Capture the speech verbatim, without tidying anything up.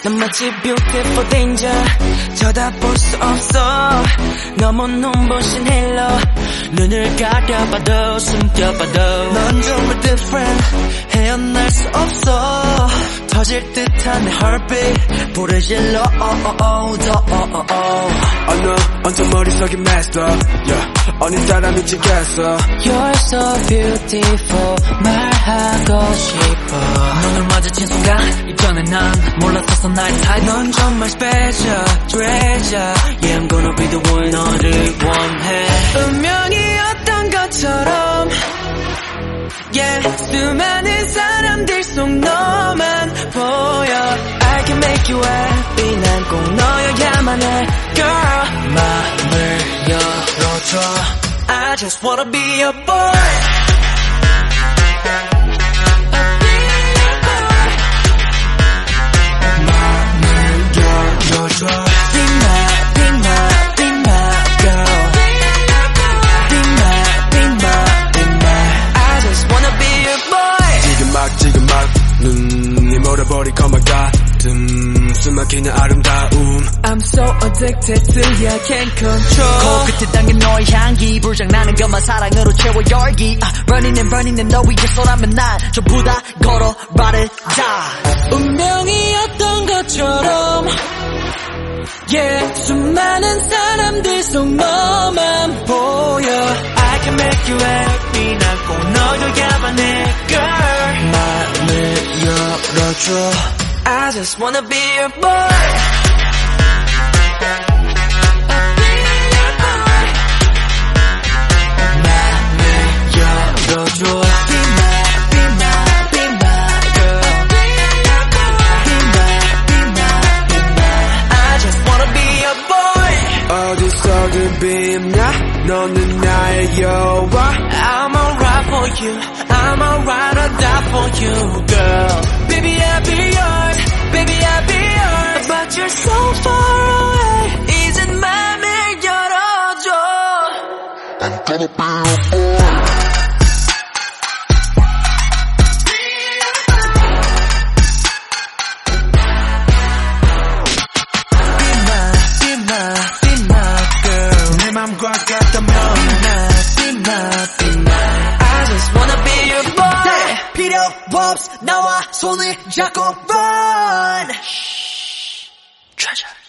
넌 마치 beautiful danger 쳐다볼 수 없어 너무 눈부신 halo 눈을 가려봐도 숨겨봐도 넌 정말 different 헤어날 수 없어 터질 듯한 내 heartbeat 불을 질러 oh oh oh 더 oh oh oh I know 언제 머릿속이 messed up yeah. 어느 사람이 지겠어 You're so beautiful 말하고 싶어 눈을 마주친 순간 이전에 난 몰랐었어 나의 type 넌 정말 special treasure Yeah I'm gonna be the one 너를 원해 운명이었던 것처럼 Yeah 수많은 사람들 속 너만 보여 I can make you happy 난 꼭 너여야만 해 Girl 마음을 열어줘 I just wanna be your boy 버릴 것만 같은 숨막히는 아름다움 I'm so addicted to you, I can't control 코끝에 당긴 너의 향기 불장나는 것만 사랑으로 채워 열기 uh, Running and burning and 너 위에서라면 난 전부 다 걸어 말해자 운명이었던 것처럼 Yeah 수많은 사람들 속 너만 보여 I can make you happy 난 꼭 너여야만 해 Girl 마음을 열어줘 I just wanna be your boy 어디서든 빛나 너는 나의 여왕 I'm alright for you I'm alright or die for you girl Baby I'll be yours Baby I'll be yours But you're so far away 이젠 맘을 열어줘 I'm gonna be your boy 맘과 같다면 Be my, be my I just wanna be your boy 필요 없어 나와 손을 잡고 run Treasure